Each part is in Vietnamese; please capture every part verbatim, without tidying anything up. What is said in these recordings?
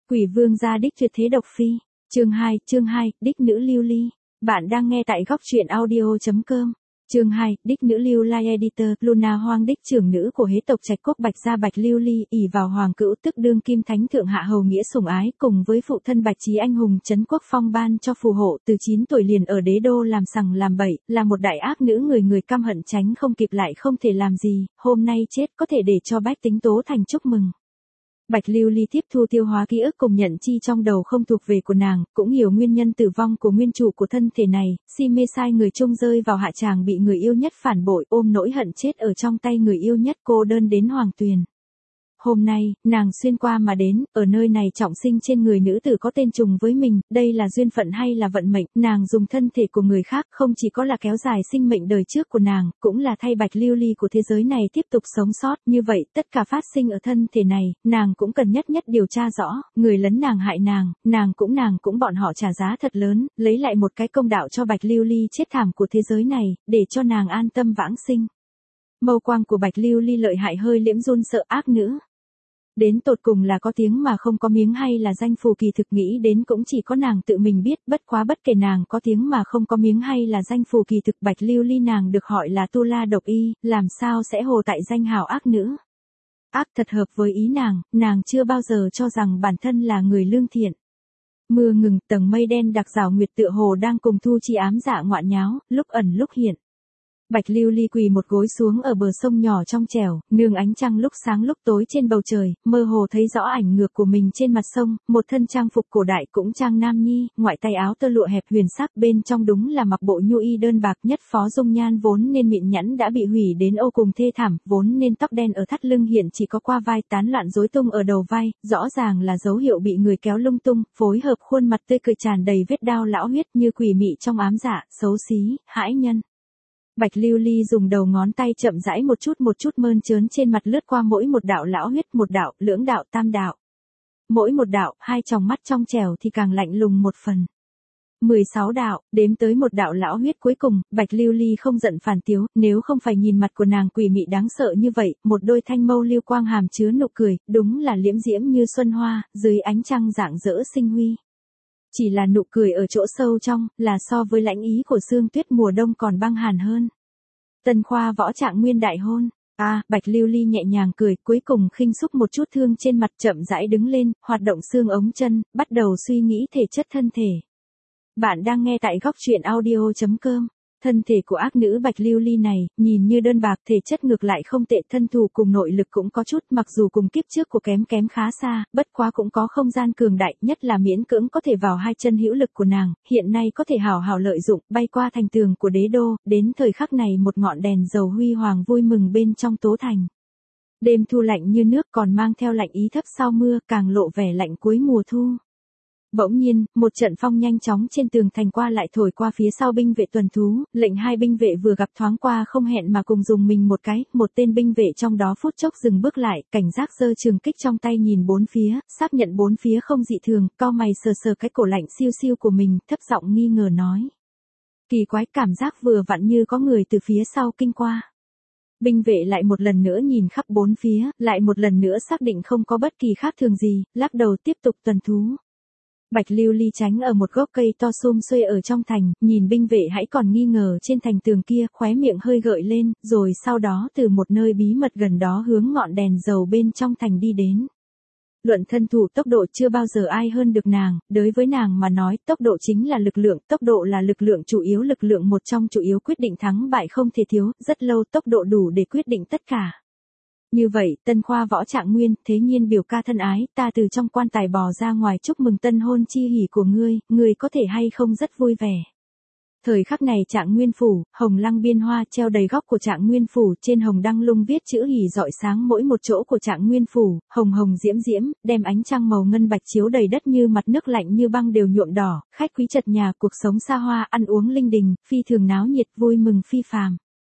Quỷ vương gia đích tuyệt thế độc phi. Chương hai, chương hai, đích nữ lưu ly. Bạn đang nghe tại góc truyện audio chấm com. Chương hai, đích nữ lưu ly editor, Luna Hoang đích trưởng nữ của hế tộc Trạch Quốc Bạch gia Bạch Lưu Ly, ỷ vào hoàng cữu tức đương kim thánh thượng hạ hầu nghĩa sủng ái, cùng với phụ thân Bạch Chí anh hùng trấn quốc phong ban cho phù hộ, từ chín tuổi liền ở đế đô làm sằng làm bậy, là một đại ác nữ người người căm hận tránh không kịp lại không thể làm gì, hôm nay chết có thể để cho bách tính tố thành chúc mừng. Bạch Lưu Ly tiếp thu tiêu hóa ký ức cùng nhận chi trong đầu không thuộc về của nàng, cũng hiểu nguyên nhân tử vong của nguyên chủ của thân thể này, si mê sai người chung rơi vào hạ tràng bị người yêu nhất phản bội, ôm nỗi hận chết ở trong tay người yêu nhất, cô đơn đến hoàng tuyền. Hôm nay, nàng xuyên qua mà đến, ở nơi này trọng sinh trên người nữ tử có tên trùng với mình, đây là duyên phận hay là vận mệnh, nàng dùng thân thể của người khác không chỉ có là kéo dài sinh mệnh đời trước của nàng, cũng là thay Bạch Lưu Ly của thế giới này tiếp tục sống sót, như vậy, tất cả phát sinh ở thân thể này, nàng cũng cần nhất nhất điều tra rõ, người lấn nàng hại nàng, nàng cũng nàng cũng bọn họ trả giá thật lớn, lấy lại một cái công đạo cho Bạch Lưu Ly chết thảm của thế giới này, để cho nàng an tâm vãng sinh. Mâu quang của Bạch Lưu Ly lợi hại hơi liễm run sợ ác nữ. Đến tột cùng là có tiếng mà không có miếng hay là danh phù kỳ thực nghĩ đến cũng chỉ có nàng tự mình biết, bất quá bất kể nàng có tiếng mà không có miếng hay là danh phù kỳ thực Bạch Lưu Ly nàng được gọi là tu la độc y, làm sao sẽ hồ tại danh hào ác nữ. Ác thật hợp với ý nàng, nàng chưa bao giờ cho rằng bản thân là người lương thiện. Mưa ngừng, tầng mây đen đặc rào nguyệt tựa hồ đang cùng thu chi ám dạ ngoạn nháo, lúc ẩn lúc hiện. Bạch Lưu Ly quỳ một gối xuống ở bờ sông nhỏ trong trẻo, nương ánh trăng lúc sáng lúc tối trên bầu trời, mơ hồ thấy rõ ảnh ngược của mình trên mặt sông, một thân trang phục cổ đại cũng trang nam nhi, ngoại tay áo tơ lụa hẹp huyền sắc, bên trong đúng là mặc bộ nhu y đơn bạc nhất phó dung nhan vốn nên mịn nhẵn đã bị hủy đến ô cùng thê thảm, vốn nên tóc đen ở thắt lưng hiện chỉ có qua vai tán loạn rối tung ở đầu vai, rõ ràng là dấu hiệu bị người kéo lung tung, phối hợp khuôn mặt tươi cười tràn đầy vết đao lão huyết như quỷ mị trong ám dạ, xấu xí, hãi nhân. Bạch Lưu Ly dùng đầu ngón tay chậm rãi một chút một chút mơn trớn trên mặt lướt qua mỗi một đạo lão huyết, một đạo, lưỡng đạo, tam đạo. Mỗi một đạo, hai tròng mắt trong trẻo thì càng lạnh lùng một phần. mười sáu đạo, đếm tới một đạo lão huyết cuối cùng, Bạch Lưu Ly không giận phản tiếu, nếu không phải nhìn mặt của nàng quỷ mị đáng sợ như vậy, một đôi thanh mâu lưu quang hàm chứa nụ cười, đúng là liễm diễm như xuân hoa, dưới ánh trăng rạng rỡ sinh huy. Chỉ là nụ cười ở chỗ sâu trong, là so với lãnh ý của sương tuyết mùa đông còn băng hàn hơn. Tân khoa võ trạng nguyên đại hôn. À, Bạch Lưu Ly nhẹ nhàng cười, cuối cùng khinh xúc một chút thương trên mặt chậm rãi đứng lên, hoạt động xương ống chân, bắt đầu suy nghĩ thể chất thân thể. Bạn đang nghe tại góc truyện audio chấm com. Thân thể của ác nữ Bạch Lưu Ly này, nhìn như đơn bạc thể chất ngược lại không tệ, thân thủ cùng nội lực cũng có chút, mặc dù cùng kiếp trước của kém kém khá xa, bất quá cũng có không gian cường đại, nhất là miễn cưỡng có thể vào hai chân hữu lực của nàng, hiện nay có thể hào hào lợi dụng, bay qua thành tường của đế đô, đến thời khắc này một ngọn đèn dầu huy hoàng vui mừng bên trong tố thành. Đêm thu lạnh như nước còn mang theo lạnh ý thấp sau mưa, càng lộ vẻ lạnh cuối mùa thu. Bỗng nhiên, một trận phong nhanh chóng trên tường thành qua lại thổi qua phía sau binh vệ tuần thú, lệnh hai binh vệ vừa gặp thoáng qua không hẹn mà cùng dùng mình một cái, một tên binh vệ trong đó phút chốc dừng bước lại, cảnh giác giơ trường kích trong tay nhìn bốn phía, xác nhận bốn phía không dị thường, cau mày sờ sờ cái cổ lạnh siêu siêu của mình, thấp giọng nghi ngờ nói. Kỳ quái, cảm giác vừa vặn như có người từ phía sau kinh qua. Binh vệ lại một lần nữa nhìn khắp bốn phía, lại một lần nữa xác định không có bất kỳ khác thường gì, lắc đầu tiếp tục tuần thú. Bạch Lưu Ly tránh ở một gốc cây to sum xuê ở trong thành, nhìn binh vệ hãy còn nghi ngờ trên thành tường kia, khóe miệng hơi gợi lên, rồi sau đó từ một nơi bí mật gần đó hướng ngọn đèn dầu bên trong thành đi đến. Luận thân thủ tốc độ chưa bao giờ ai hơn được nàng, đối với nàng mà nói tốc độ chính là lực lượng, tốc độ là lực lượng chủ yếu, lực lượng một trong chủ yếu quyết định thắng bại không thể thiếu, rất lâu tốc độ đủ để quyết định tất cả. Như vậy, tân khoa võ trạng nguyên, thế nhiên biểu ca thân ái, ta từ trong quan tài bò ra ngoài chúc mừng tân hôn chi hỷ của ngươi, ngươi có thể hay không rất vui vẻ. Thời khắc này trạng nguyên phủ, hồng lăng biên hoa treo đầy góc của trạng nguyên phủ, trên hồng đăng lung viết chữ hỷ rọi sáng mỗi một chỗ của trạng nguyên phủ, hồng hồng diễm diễm, đem ánh trăng màu ngân bạch chiếu đầy đất như mặt nước lạnh như băng đều nhuộm đỏ, khách quý chật nhà, cuộc sống xa hoa, ăn uống linh đình, phi thường náo nhiệt vui mừng phi phàm.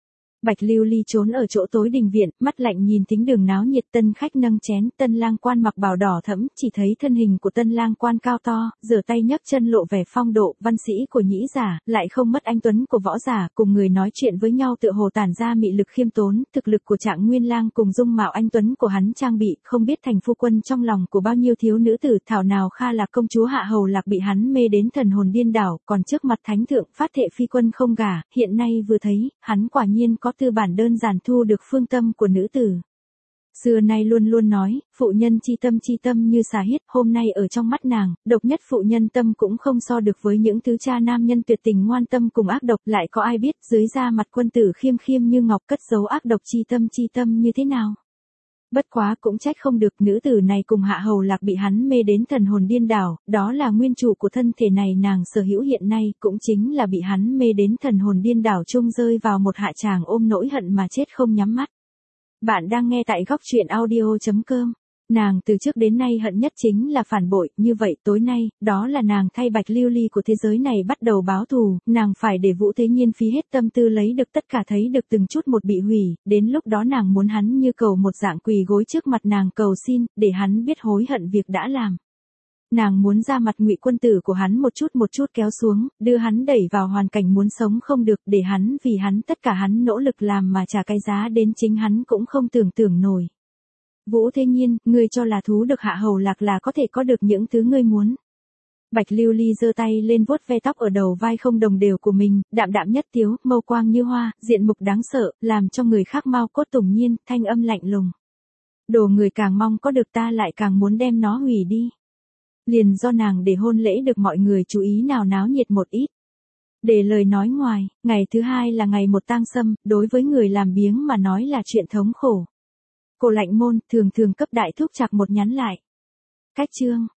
Bạch Lưu Ly trốn ở chỗ tối đình viện, mắt lạnh nhìn thính đường náo nhiệt, tân khách nâng chén, tân lang quan mặc bào đỏ thẫm, chỉ thấy thân hình của tân lang quan cao to, giở tay nhấc chân lộ vẻ phong độ, văn sĩ của nhĩ giả, lại không mất anh tuấn của võ giả, cùng người nói chuyện với nhau tựa hồ tản ra mị lực khiêm tốn, thực lực của Trạng Nguyên Lang cùng dung mạo anh tuấn của hắn trang bị, không biết thành phu quân trong lòng của bao nhiêu thiếu nữ tử, thảo nào Kha Lạc công chúa Hạ Hầu Lạc bị hắn mê đến thần hồn điên đảo, còn trước mặt thánh thượng phát thệ phi quân không gả, hiện nay vừa thấy, hắn quả nhiên có tư bản đơn giản thu được phương tâm của nữ tử. Xưa nay luôn luôn nói, phụ nhân chi tâm chi tâm như xà hiết, hôm nay ở trong mắt nàng, độc nhất phụ nhân tâm cũng không so được với những thứ cha nam nhân tuyệt tình ngoan tâm cùng ác độc, lại có ai biết dưới da mặt quân tử khiêm khiêm như ngọc cất giấu ác độc chi tâm chi tâm như thế nào. Bất quá cũng trách không được, nữ tử này cùng Hạ Hầu Lạc bị hắn mê đến thần hồn điên đảo, đó là nguyên chủ của thân thể này nàng sở hữu hiện nay, cũng chính là bị hắn mê đến thần hồn điên đảo chung rơi vào một hạ tràng ôm nỗi hận mà chết không nhắm mắt. Bạn đang nghe tại góc truyện audio chấm com. Nàng từ trước đến nay hận nhất chính là phản bội, như vậy tối nay, đó là nàng thay Bạch Lưu Ly của thế giới này bắt đầu báo thù, nàng phải để Vũ Thế Nhiên phí hết tâm tư lấy được tất cả, thấy được từng chút một bị hủy, đến lúc đó nàng muốn hắn như cầu một dạng quỳ gối trước mặt nàng cầu xin, để hắn biết hối hận việc đã làm. Nàng muốn ra mặt Ngụy quân tử của hắn một chút một chút kéo xuống, đưa hắn đẩy vào hoàn cảnh muốn sống không được, để hắn vì hắn tất cả hắn nỗ lực làm mà trả cái giá đến chính hắn cũng không tưởng tượng nổi. Vũ Thế Nhiên, ngươi cho là thú được Hạ Hầu Lạc là có thể có được những thứ ngươi muốn. Bạch Lưu Ly giơ tay lên vuốt ve tóc ở đầu vai không đồng đều của mình, đạm đạm nhất tiếu, mâu quang như hoa, diện mục đáng sợ, làm cho người khác mau cốt tùng nhiên, thanh âm lạnh lùng. Đồ người càng mong có được ta lại càng muốn đem nó hủy đi. Liền do nàng để hôn lễ được mọi người chú ý nào náo nhiệt một ít. Để lời nói ngoài, ngày thứ hai là ngày một tang sâm, đối với người làm biếng mà nói là chuyện thống khổ. Cô lạnh môn, thường thường cấp đại thúc chặt một nhắn lại. Cách chương.